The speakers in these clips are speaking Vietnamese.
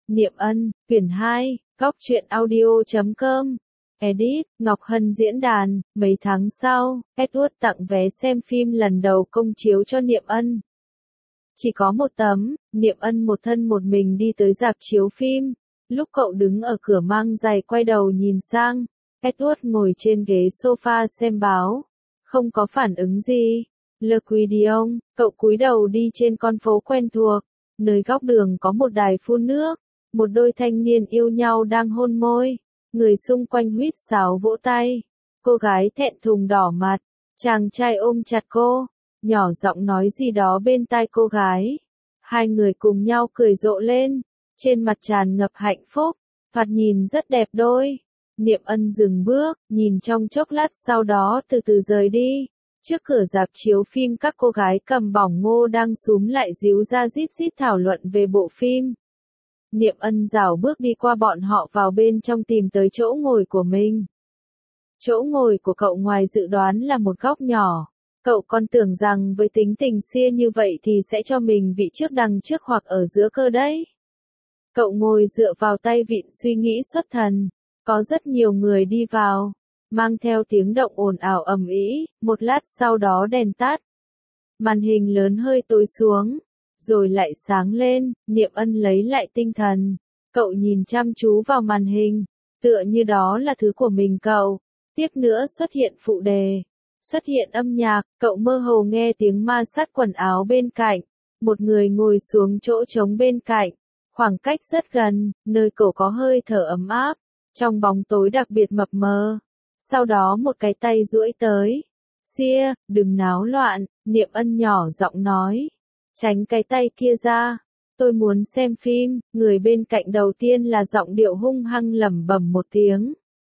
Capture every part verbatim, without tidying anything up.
Niệm Ân, quyển hai, góc truyện audio chấm com. Edit, Ngọc Hân diễn đàn, mấy tháng sau, Edward tặng vé xem phim lần đầu công chiếu cho Niệm Ân. Chỉ có một tấm, Niệm Ân một thân một mình đi tới rạp chiếu phim. Lúc cậu đứng ở cửa mang giày quay đầu nhìn sang, Edward ngồi trên ghế sofa xem báo. Không có phản ứng gì. Le Quidillon, cậu cúi đầu đi trên con phố quen thuộc. Nơi góc đường có một đài phun nước. Một đôi thanh niên yêu nhau đang hôn môi. Người xung quanh huýt sáo vỗ tay. Cô gái thẹn thùng đỏ mặt. Chàng trai ôm chặt cô. Nhỏ giọng nói gì đó bên tai cô gái. Hai người cùng nhau cười rộ lên. Trên mặt tràn ngập hạnh phúc. Thoạt nhìn rất đẹp đôi. Niệm Ân dừng bước, nhìn trong chốc lát sau đó từ từ rời đi. Trước cửa rạp chiếu phim các cô gái cầm bỏng ngô đang xúm lại díu ra rít rít thảo luận về bộ phim. Niệm Ân rảo bước đi qua bọn họ vào bên trong tìm tới chỗ ngồi của mình. Chỗ ngồi của cậu ngoài dự đoán là một góc nhỏ. Cậu còn tưởng rằng với tính tình xia như vậy thì sẽ cho mình vị trước đằng trước hoặc ở giữa cơ đấy. Cậu ngồi dựa vào tay vịn suy nghĩ xuất thần. Có rất nhiều người đi vào, mang theo tiếng động ồn ào ầm ĩ, một lát sau đó đèn tắt. Màn hình lớn hơi tối xuống, rồi lại sáng lên, Niệm Ân lấy lại tinh thần. Cậu nhìn chăm chú vào màn hình, tựa như đó là thứ của mình cậu. Tiếp nữa xuất hiện phụ đề, xuất hiện âm nhạc, cậu mơ hồ nghe tiếng ma sát quần áo bên cạnh. Một người ngồi xuống chỗ trống bên cạnh, khoảng cách rất gần, nơi cậu có hơi thở ấm áp. Trong bóng tối đặc biệt mập mờ. Sau đó một cái tay duỗi tới. Xia, đừng náo loạn, Niệm Ân nhỏ giọng nói. Tránh cái tay kia ra. Tôi muốn xem phim. Người bên cạnh đầu tiên là giọng điệu hung hăng lẩm bẩm một tiếng.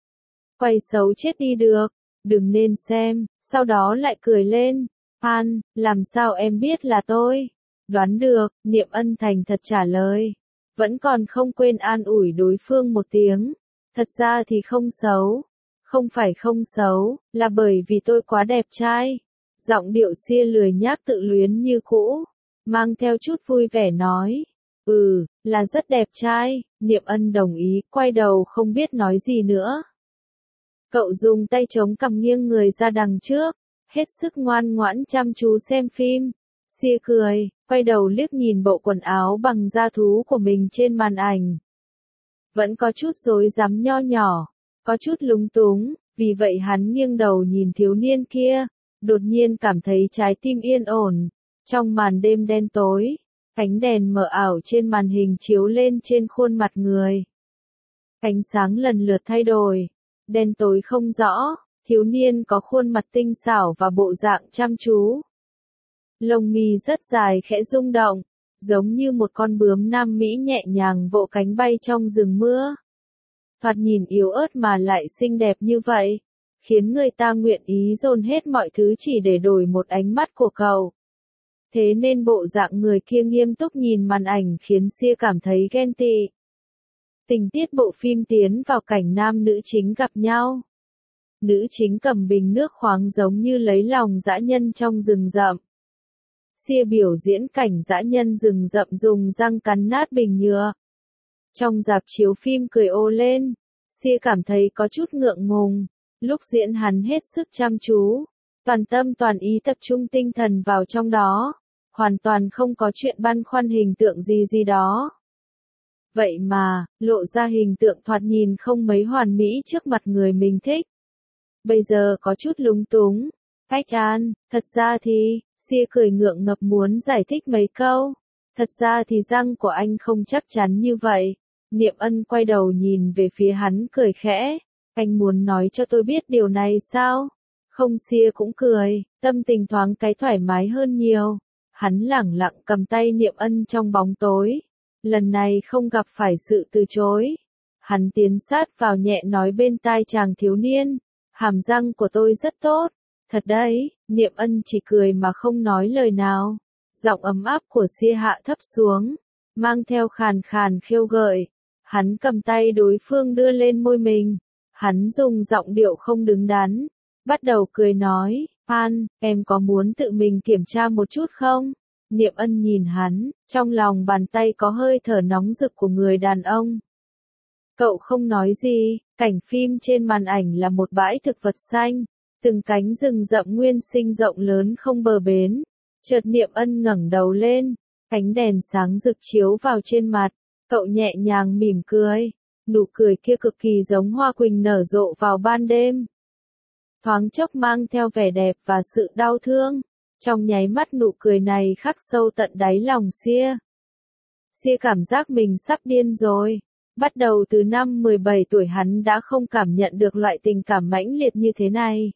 Quay xấu chết đi được. Đừng nên xem. Sau đó lại cười lên. An, làm sao em biết là tôi? Đoán được, Niệm Ân thành thật trả lời. Vẫn còn không quên an ủi đối phương một tiếng. Thật ra thì không xấu. Không phải không xấu, là bởi vì tôi quá đẹp trai. Giọng điệu xia lười nhác tự luyến như cũ. Mang theo chút vui vẻ nói. Ừ, là rất đẹp trai. Niệm Ân đồng ý, quay đầu không biết nói gì nữa. Cậu dùng tay chống cằm nghiêng người ra đằng trước. Hết sức ngoan ngoãn chăm chú xem phim. Xia cười, quay đầu liếc nhìn bộ quần áo bằng da thú của mình trên màn ảnh. Vẫn có chút rối rắm nho nhỏ, có chút lúng túng, vì vậy hắn nghiêng đầu nhìn thiếu niên kia, đột nhiên cảm thấy trái tim yên ổn. Trong màn đêm đen tối, ánh đèn mờ ảo trên màn hình chiếu lên trên khuôn mặt người. Ánh sáng lần lượt thay đổi, đen tối không rõ, thiếu niên có khuôn mặt tinh xảo và bộ dạng chăm chú. Lông mi rất dài khẽ rung động. Giống như một con bướm Nam Mỹ nhẹ nhàng vỗ cánh bay trong rừng mưa. Thoạt nhìn yếu ớt mà lại xinh đẹp như vậy, khiến người ta nguyện ý dồn hết mọi thứ chỉ để đổi một ánh mắt của cậu. Thế nên bộ dạng người kia nghiêm túc nhìn màn ảnh khiến Xia cảm thấy ghen tị. Tình tiết bộ phim tiến vào cảnh nam nữ chính gặp nhau. Nữ chính cầm bình nước khoáng giống như lấy lòng dã nhân trong rừng rậm. Xia biểu diễn cảnh dã nhân rừng rậm dùng răng cắn nát bình nhựa. Trong rạp chiếu phim cười ồ lên, Xia cảm thấy có chút ngượng ngùng. Lúc diễn hắn hết sức chăm chú, toàn tâm toàn ý tập trung tinh thần vào trong đó, hoàn toàn không có chuyện băn khoăn hình tượng gì gì đó. Vậy mà, lộ ra hình tượng thoạt nhìn không mấy hoàn mỹ trước mặt người mình thích. Bây giờ có chút lúng túng. Ách An, thật ra thì... Xia cười ngượng ngập muốn giải thích mấy câu. Thật ra thì răng của anh không chắc chắn như vậy. Niệm Ân quay đầu nhìn về phía hắn cười khẽ. Anh muốn nói cho tôi biết điều này sao? Không, Xia cũng cười, tâm tình thoáng cái thoải mái hơn nhiều. Hắn lẳng lặng cầm tay Niệm Ân trong bóng tối. Lần này không gặp phải sự từ chối. Hắn tiến sát vào nhẹ nói bên tai chàng thiếu niên. Hàm răng của tôi rất tốt. Thật đấy, Niệm Ân chỉ cười mà không nói lời nào. Giọng ấm áp của Xia hạ thấp xuống, mang theo khàn khàn khêu gợi. Hắn cầm tay đối phương đưa lên môi mình. Hắn dùng giọng điệu không đứng đắn, bắt đầu cười nói, An, em có muốn tự mình kiểm tra một chút không? Niệm Ân nhìn hắn, trong lòng bàn tay có hơi thở nóng rực của người đàn ông. Cậu không nói gì, cảnh phim trên màn ảnh là một bãi thực vật xanh, từng cánh rừng rậm nguyên sinh rộng lớn không bờ bến. Chợt Niệm Ân ngẩng đầu lên, ánh đèn sáng rực chiếu vào trên mặt, cậu nhẹ nhàng mỉm cười, nụ cười kia cực kỳ giống hoa quỳnh nở rộ vào ban đêm. Thoáng chốc mang theo vẻ đẹp và sự đau thương, trong nháy mắt nụ cười này khắc sâu tận đáy lòng Sia. Sia cảm giác mình sắp điên rồi. Bắt đầu từ năm mười bảy tuổi hắn đã không cảm nhận được loại tình cảm mãnh liệt như thế này.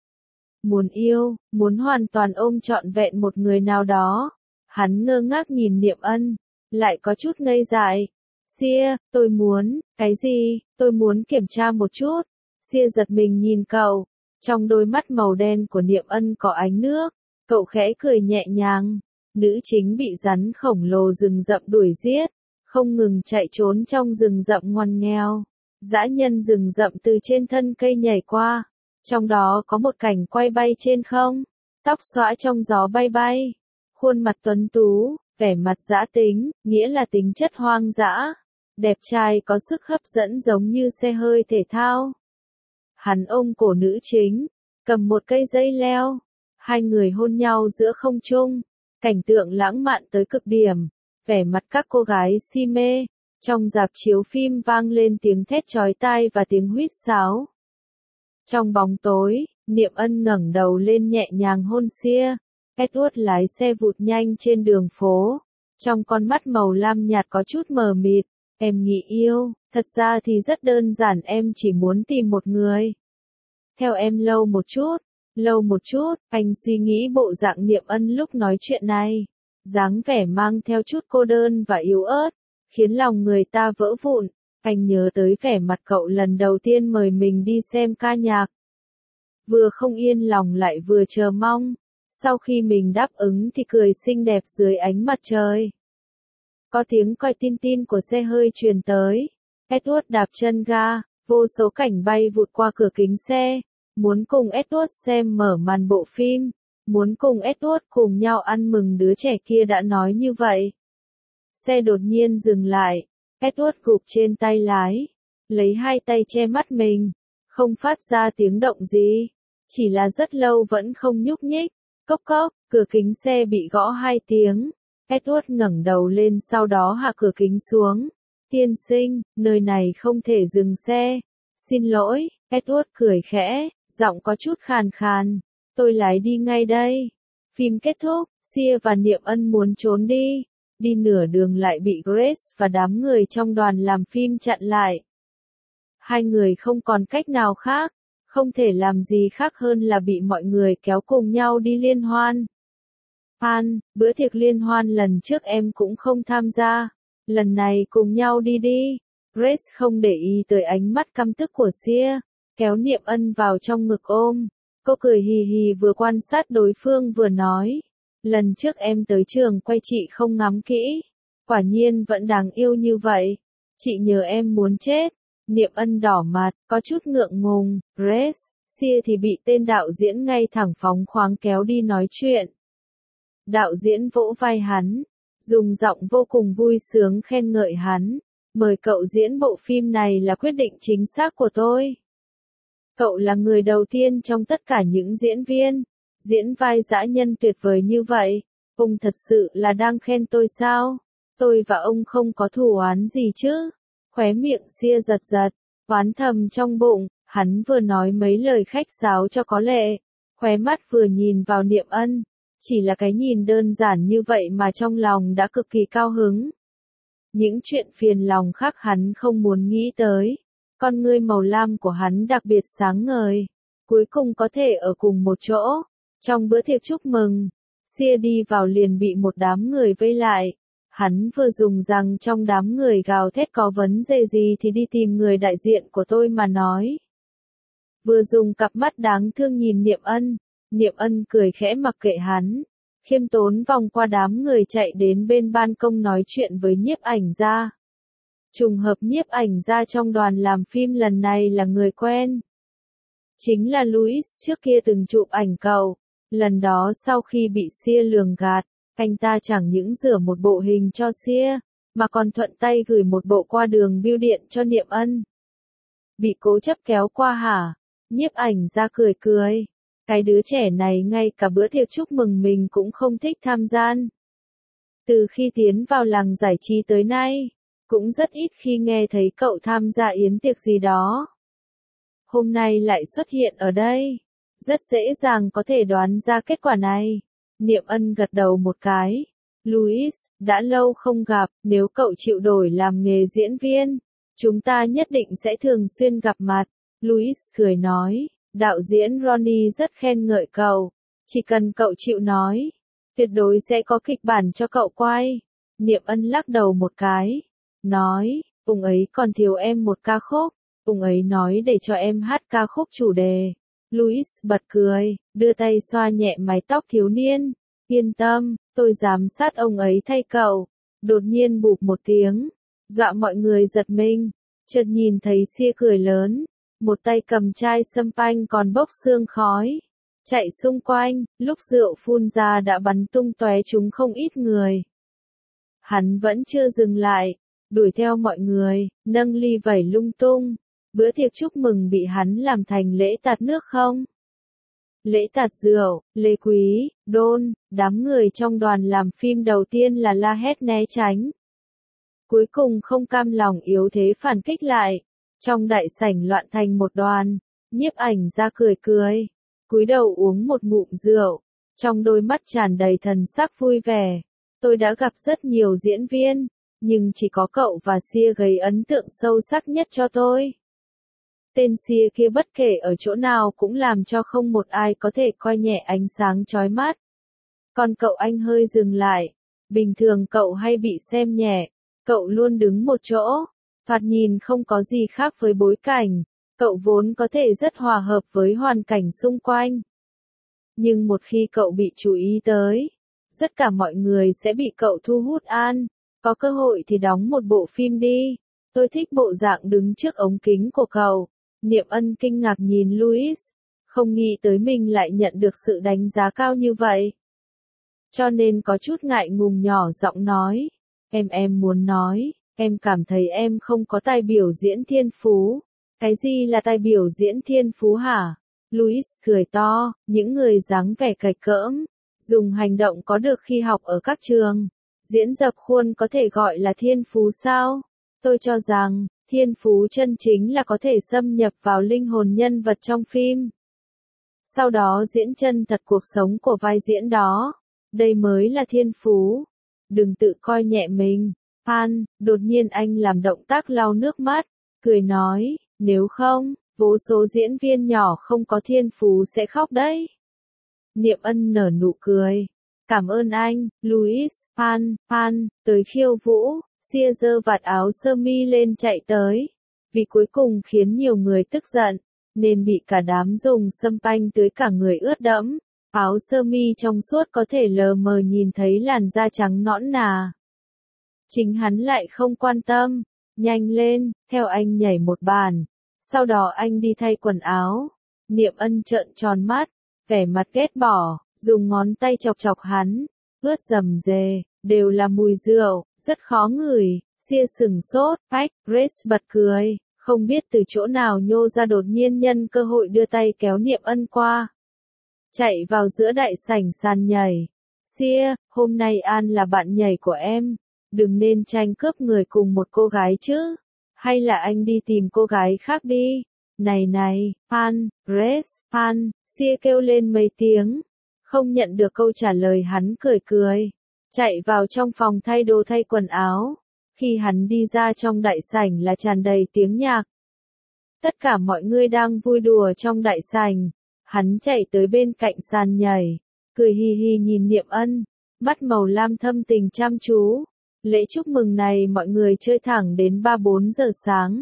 Muốn yêu, muốn hoàn toàn ôm trọn vẹn một người nào đó. Hắn ngơ ngác nhìn Niệm Ân, lại có chút ngây dại. Sia, tôi muốn, cái gì, tôi muốn kiểm tra một chút. Sia giật mình nhìn cậu, trong đôi mắt màu đen của Niệm Ân có ánh nước, cậu khẽ cười nhẹ nhàng. Nữ chính bị rắn khổng lồ rừng rậm đuổi giết, không ngừng chạy trốn trong rừng rậm ngoằn nghèo. Dã nhân rừng rậm từ trên thân cây nhảy qua, trong đó có một cảnh quay bay trên không, tóc xõa trong gió bay bay, khuôn mặt tuấn tú, vẻ mặt dã tính, nghĩa là tính chất hoang dã, đẹp trai có sức hấp dẫn giống như xe hơi thể thao. Hắn ôm cổ nữ chính, cầm một cây dây leo, hai người hôn nhau giữa không trung, cảnh tượng lãng mạn tới cực điểm. Vẻ mặt các cô gái si mê, trong rạp chiếu phim vang lên tiếng thét chói tai và tiếng huýt sáo. Trong bóng tối, Niệm Ân ngẩng đầu lên nhẹ nhàng hôn Sia. Edward lái xe vụt nhanh trên đường phố, trong con mắt màu lam nhạt có chút mờ mịt. Em nghĩ yêu, thật ra thì rất đơn giản, em chỉ muốn tìm một người. Theo em lâu một chút, lâu một chút, anh suy nghĩ bộ dạng Niệm Ân lúc nói chuyện này. Dáng vẻ mang theo chút cô đơn và yếu ớt, khiến lòng người ta vỡ vụn. Anh nhớ tới vẻ mặt cậu lần đầu tiên mời mình đi xem ca nhạc. Vừa không yên lòng lại vừa chờ mong. Sau khi mình đáp ứng thì cười xinh đẹp dưới ánh mặt trời. Có tiếng còi tin tin của xe hơi truyền tới. Edward đạp chân ga, vô số cảnh bay vụt qua cửa kính xe. Muốn cùng Edward xem mở màn bộ phim. Muốn cùng Edward cùng nhau ăn mừng đứa trẻ kia đã nói như vậy. Xe đột nhiên dừng lại. Edward gục trên tay lái. Lấy hai tay che mắt mình. Không phát ra tiếng động gì. Chỉ là rất lâu vẫn không nhúc nhích. Cốc cốc, cửa kính xe bị gõ hai tiếng. Edward ngẩng đầu lên sau đó hạ cửa kính xuống. Tiên sinh, nơi này không thể dừng xe. Xin lỗi, Edward cười khẽ, giọng có chút khàn khàn. Tôi lái đi ngay đây. Phim kết thúc, Sia và Niệm Ân muốn trốn đi. Đi nửa đường lại bị Grace và đám người trong đoàn làm phim chặn lại. Hai người không còn cách nào khác, không thể làm gì khác hơn là bị mọi người kéo cùng nhau đi liên hoan. An, bữa tiệc liên hoan lần trước em cũng không tham gia. Lần này cùng nhau đi đi. Grace không để ý tới ánh mắt căm tức của Sia, kéo Niệm Ân vào trong ngực ôm. Cô cười hì hì vừa quan sát đối phương vừa nói. Lần trước em tới trường quay chị không ngắm kỹ. Quả nhiên vẫn đáng yêu như vậy. Chị nhờ em muốn chết. Niệm Ân đỏ mặt, có chút ngượng ngùng. Grace, Sia thì bị tên đạo diễn ngay thẳng phóng khoáng kéo đi nói chuyện. Đạo diễn vỗ vai hắn, dùng giọng vô cùng vui sướng khen ngợi hắn. Mời cậu diễn bộ phim này là quyết định chính xác của tôi. Cậu là người đầu tiên trong tất cả những diễn viên, diễn vai dã nhân tuyệt vời như vậy. Ông thật sự là đang khen tôi sao? Tôi và ông không có thù oán gì chứ? Khóe miệng Sia giật giật, oán thầm trong bụng, hắn vừa nói mấy lời khách sáo cho có lệ. Khóe mắt vừa nhìn vào Niệm Ân, chỉ là cái nhìn đơn giản như vậy mà trong lòng đã cực kỳ cao hứng. Những chuyện phiền lòng khác hắn không muốn nghĩ tới. Con ngươi màu lam của hắn đặc biệt sáng ngời. Cuối cùng có thể ở cùng một chỗ. Trong bữa tiệc chúc mừng, Sia đi vào liền bị một đám người vây lại. Hắn vừa dùng rằng trong đám người gào thét có vấn đề gì thì đi tìm người đại diện của tôi mà nói. Vừa dùng cặp mắt đáng thương nhìn Niệm Ân. Niệm Ân cười khẽ mặc kệ hắn. Khiêm tốn vòng qua đám người chạy đến bên ban công nói chuyện với nhiếp ảnh gia. Trùng hợp nhiếp ảnh gia trong đoàn làm phim lần này là người quen. Chính là Louis trước kia từng chụp ảnh cậu. Lần đó sau khi bị Sia lường gạt, Anh ta chẳng những rửa một bộ hình cho Sia, mà còn thuận tay gửi một bộ qua đường bưu điện cho Niệm Ân. Bị cố chấp kéo qua hả? Nhiếp ảnh ra cười cười. Cái đứa trẻ này ngay cả bữa tiệc chúc mừng mình cũng không thích tham gia. Từ khi tiến vào làng giải trí tới nay, cũng rất ít khi nghe thấy cậu tham gia yến tiệc gì đó. Hôm nay lại xuất hiện ở đây. Rất dễ dàng có thể đoán ra kết quả này. Niệm Ân gật đầu một cái. Louis, đã lâu không gặp, nếu cậu chịu đổi làm nghề diễn viên, chúng ta nhất định sẽ thường xuyên gặp mặt. Louis cười nói, đạo diễn Ronnie rất khen ngợi cậu, chỉ cần cậu chịu nói, tuyệt đối sẽ có kịch bản cho cậu quay. Niệm Ân lắc đầu một cái, nói, ông ấy còn thiếu em một ca khúc, ông ấy nói để cho em hát ca khúc chủ đề. Louis bật cười, đưa tay xoa nhẹ mái tóc thiếu niên, yên tâm, tôi giám sát ông ấy thay cậu. Đột nhiên bụp một tiếng, dọa mọi người giật mình, chợt nhìn thấy Sia cười lớn, một tay cầm chai sâm panh còn bốc sương khói, chạy xung quanh, lúc rượu phun ra đã bắn tung tóe chúng không ít người. Hắn vẫn chưa dừng lại, đuổi theo mọi người, nâng ly vẩy lung tung. Bữa tiệc chúc mừng bị hắn làm thành lễ tạt nước không? Lễ tạt rượu, Lê Quý, Đôn, đám người trong đoàn làm phim đầu tiên là la hét né tránh. Cuối cùng không cam lòng yếu thế phản kích lại. Trong đại sảnh loạn thành một đoàn, nhiếp ảnh ra cười cười, cúi đầu uống một ngụm rượu, trong đôi mắt tràn đầy thần sắc vui vẻ. Tôi đã gặp rất nhiều diễn viên, nhưng chỉ có cậu và Sia gây ấn tượng sâu sắc nhất cho tôi. Tên Sia kia bất kể ở chỗ nào cũng làm cho không một ai có thể coi nhẹ ánh sáng chói mắt. Còn cậu anh hơi dừng lại, bình thường cậu hay bị xem nhẹ, cậu luôn đứng một chỗ, thoạt nhìn không có gì khác với bối cảnh, cậu vốn có thể rất hòa hợp với hoàn cảnh xung quanh. Nhưng một khi cậu bị chú ý tới, tất cả mọi người sẽ bị cậu thu hút an, có cơ hội thì đóng một bộ phim đi. Tôi thích bộ dạng đứng trước ống kính của cậu. Niệm Ân kinh ngạc nhìn Louis, không nghĩ tới mình lại nhận được sự đánh giá cao như vậy. Cho nên có chút ngại ngùng nhỏ giọng nói, em em muốn nói, em cảm thấy em không có tài biểu diễn thiên phú. Cái gì là tài biểu diễn thiên phú hả? Louis cười to, những người dáng vẻ cạch cỡm, dùng hành động có được khi học ở các trường, diễn dập khuôn có thể gọi là thiên phú sao? Tôi cho rằng, thiên phú chân chính là có thể xâm nhập vào linh hồn nhân vật trong phim. Sau đó diễn chân thật cuộc sống của vai diễn đó. Đây mới là thiên phú. Đừng tự coi nhẹ mình. Pan, đột nhiên anh làm động tác lau nước mắt, cười nói, nếu không, vô số diễn viên nhỏ không có thiên phú sẽ khóc đấy. Niệm Ân nở nụ cười. Cảm ơn anh, Louis. Pan, Pan, tới khiêu vũ. Sia giơ vạt áo sơ mi lên chạy tới. Vì cuối cùng khiến nhiều người tức giận, nên bị cả đám dùng sâm panh tưới cả người ướt đẫm. Áo sơ mi trong suốt có thể lờ mờ nhìn thấy làn da trắng nõn nà. Chính hắn lại không quan tâm. Nhanh lên, theo anh nhảy một bàn. Sau đó anh đi thay quần áo. Niệm Ân trợn tròn mắt, vẻ mặt ghét bỏ, dùng ngón tay chọc chọc hắn. Ướt rầm rề, đều là mùi rượu, rất khó ngửi. Sia sừng sốt, Pack, Grace bật cười, không biết từ chỗ nào nhô ra đột nhiên nhân cơ hội đưa tay kéo Niệm Ân qua. Chạy vào giữa đại sảnh sàn nhảy. Sia, hôm nay An là bạn nhảy của em, đừng nên tranh cướp người cùng một cô gái chứ. Hay là anh đi tìm cô gái khác đi. Này này, Pan, Grace, Pan, Sia kêu lên mấy tiếng. Không nhận được câu trả lời hắn cười cười. Chạy vào trong phòng thay đồ thay quần áo. Khi hắn đi ra trong đại sảnh là tràn đầy tiếng nhạc. Tất cả mọi người đang vui đùa trong đại sảnh. Hắn chạy tới bên cạnh sàn nhảy. Cười hì hì nhìn Niệm Ân. Mắt màu lam thâm tình chăm chú. Lễ chúc mừng này mọi người chơi thẳng đến ba bốn giờ sáng.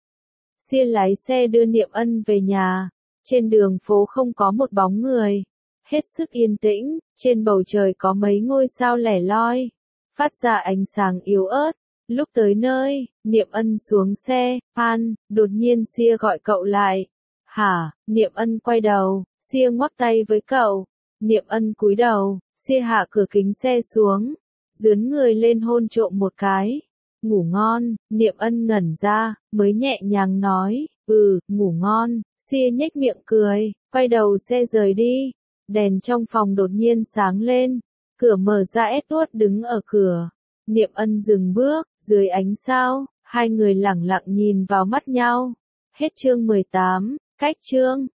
Sia lái xe đưa Niệm Ân về nhà. Trên đường phố không có một bóng người. Hết sức yên tĩnh, trên bầu trời có mấy ngôi sao lẻ loi. Phát ra ánh sáng yếu ớt. Lúc tới nơi, Niệm Ân xuống xe, Pan, đột nhiên Sia gọi cậu lại. Hả, Niệm Ân quay đầu, Sia ngoắc tay với cậu. Niệm Ân cúi đầu, Sia hạ cửa kính xe xuống, dướn người lên hôn trộm một cái. Ngủ ngon, Niệm Ân ngẩn ra, mới nhẹ nhàng nói, ừ, ngủ ngon. Sia nhếch miệng cười, quay đầu xe rời đi. Đèn trong phòng đột nhiên sáng lên, cửa mở ra, Edward đứng ở cửa. Niệm Ân dừng bước, dưới ánh sao, hai người lẳng lặng nhìn vào mắt nhau. Hết chương mười tám, cách chương.